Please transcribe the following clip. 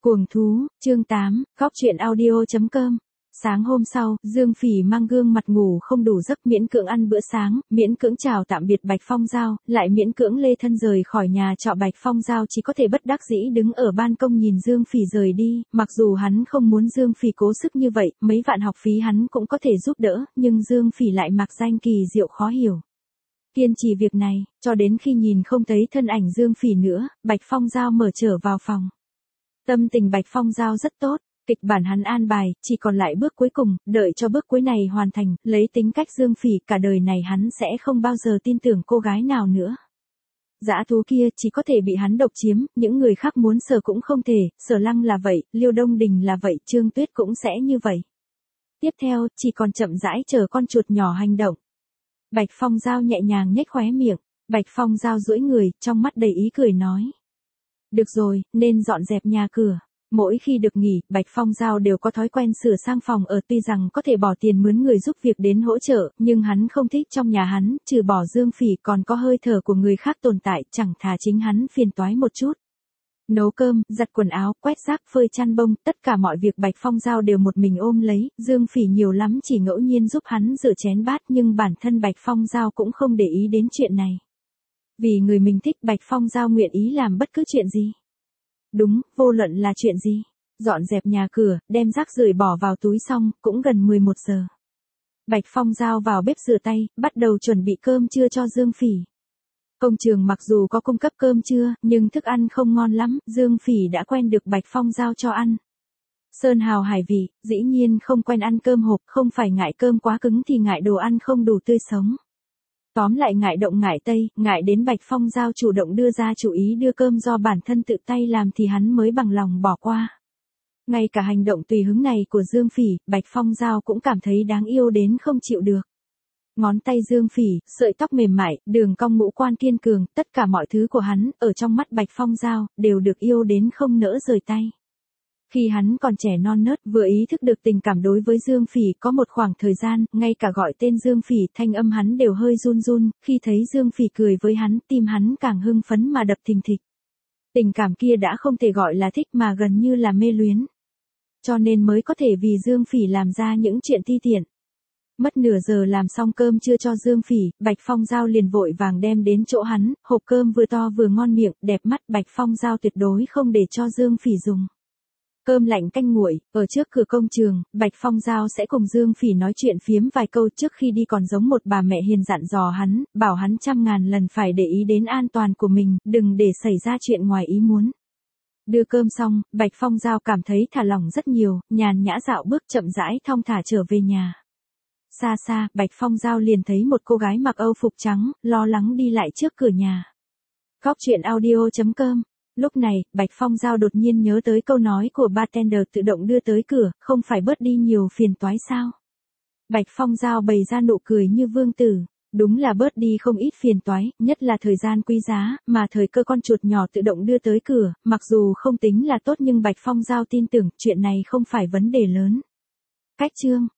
Cuồng thú, chương 8, góc truyện audio.com. Sáng hôm sau, Dương Phỉ mang gương mặt ngủ không đủ giấc, miễn cưỡng ăn bữa sáng, miễn cưỡng chào tạm biệt Bạch Phong Giao, lại miễn cưỡng lê thân rời khỏi nhà trọ. Bạch Phong Giao chỉ có thể bất đắc dĩ đứng ở ban công nhìn Dương Phỉ rời đi, mặc dù hắn không muốn Dương Phỉ cố sức như vậy, mấy vạn học phí hắn cũng có thể giúp đỡ, nhưng Dương Phỉ lại mặc danh kỳ diệu khó hiểu. Kiên trì việc này, cho đến khi nhìn không thấy thân ảnh Dương Phỉ nữa, Bạch Phong Giao mở trở vào phòng. Tâm tình Bạch Phong Giao rất tốt, kịch bản hắn an bài, chỉ còn lại bước cuối cùng, đợi cho bước cuối này hoàn thành, lấy tính cách Dương Phỉ cả đời này hắn sẽ không bao giờ tin tưởng cô gái nào nữa. Dã thú kia chỉ có thể bị hắn độc chiếm, những người khác muốn sờ cũng không thể, Sở Lăng là vậy, Liêu Đông Đình là vậy, Trương Tuyết cũng sẽ như vậy. Tiếp theo, chỉ còn chậm rãi chờ con chuột nhỏ hành động. Bạch Phong Giao nhẹ nhàng nhếch khóe miệng, Bạch Phong Giao duỗi người, trong mắt đầy ý cười nói. Được rồi, nên dọn dẹp nhà cửa. Mỗi khi được nghỉ, Bạch Phong Giao đều có thói quen sửa sang phòng ở, tuy rằng có thể bỏ tiền mướn người giúp việc đến hỗ trợ, nhưng hắn không thích trong nhà hắn, trừ bỏ Dương Phỉ còn có hơi thở của người khác tồn tại, chẳng thà chính hắn phiền toái một chút. Nấu cơm, giặt quần áo, quét rác, phơi chăn bông, tất cả mọi việc Bạch Phong Giao đều một mình ôm lấy, Dương Phỉ nhiều lắm chỉ ngẫu nhiên giúp hắn rửa chén bát, nhưng bản thân Bạch Phong Giao cũng không để ý đến chuyện này. Vì người mình thích, Bạch Phong Giao nguyện ý làm bất cứ chuyện gì. Đúng, vô luận là chuyện gì. Dọn dẹp nhà cửa, đem rác rưởi bỏ vào túi xong, cũng gần 11 giờ. Bạch Phong Giao vào bếp rửa tay, bắt đầu chuẩn bị cơm trưa cho Dương Phỉ. Công trường mặc dù có cung cấp cơm trưa, nhưng thức ăn không ngon lắm, Dương Phỉ đã quen được Bạch Phong Giao cho ăn. Sơn hào hải vị, dĩ nhiên không quen ăn cơm hộp, không phải ngại cơm quá cứng thì ngại đồ ăn không đủ tươi sống. Tóm lại ngại động ngại tây, ngại đến Bạch Phong Giao chủ động đưa ra chủ ý đưa cơm do bản thân tự tay làm thì hắn mới bằng lòng bỏ qua. Ngay cả hành động tùy hứng này của Dương Phỉ, Bạch Phong Giao cũng cảm thấy đáng yêu đến không chịu được. Ngón tay Dương Phỉ, sợi tóc mềm mại, đường cong ngũ quan kiên cường, tất cả mọi thứ của hắn, ở trong mắt Bạch Phong Giao, đều được yêu đến không nỡ rời tay. Khi hắn còn trẻ non nớt, vừa ý thức được tình cảm đối với Dương Phỉ, có một khoảng thời gian, ngay cả gọi tên Dương Phỉ, thanh âm hắn đều hơi run run, khi thấy Dương Phỉ cười với hắn, tim hắn càng hưng phấn mà đập thình thịch. Tình cảm kia đã không thể gọi là thích mà gần như là mê luyến. Cho nên mới có thể vì Dương Phỉ làm ra những chuyện ti tiện. Mất nửa giờ làm xong cơm trưa cho Dương Phỉ, Bạch Phong Giao liền vội vàng đem đến chỗ hắn, hộp cơm vừa to vừa ngon miệng, đẹp mắt, Bạch Phong Giao tuyệt đối không để cho Dương Phỉ dùng. Cơm lạnh canh nguội, ở trước cửa công trường, Bạch Phong Giao sẽ cùng Dương Phỉ nói chuyện phiếm vài câu, trước khi đi còn giống một bà mẹ hiền dặn dò hắn, bảo hắn 100.000 lần phải để ý đến an toàn của mình, đừng để xảy ra chuyện ngoài ý muốn. Đưa cơm xong, Bạch Phong Giao cảm thấy thả lỏng rất nhiều, nhàn nhã dạo bước chậm rãi thong thả trở về nhà. Xa xa, Bạch Phong Giao liền thấy một cô gái mặc Âu phục trắng, lo lắng đi lại trước cửa nhà. Góc truyện audio.com. Lúc này, Bạch Phong Giao đột nhiên nhớ tới câu nói của bartender tự động đưa tới cửa, không phải bớt đi nhiều phiền toái sao? Bạch Phong Giao bày ra nụ cười như vương tử, đúng là bớt đi không ít phiền toái, nhất là thời gian quý giá, mà thời cơ con chuột nhỏ tự động đưa tới cửa, mặc dù không tính là tốt nhưng Bạch Phong Giao tin tưởng chuyện này không phải vấn đề lớn. Cách chương.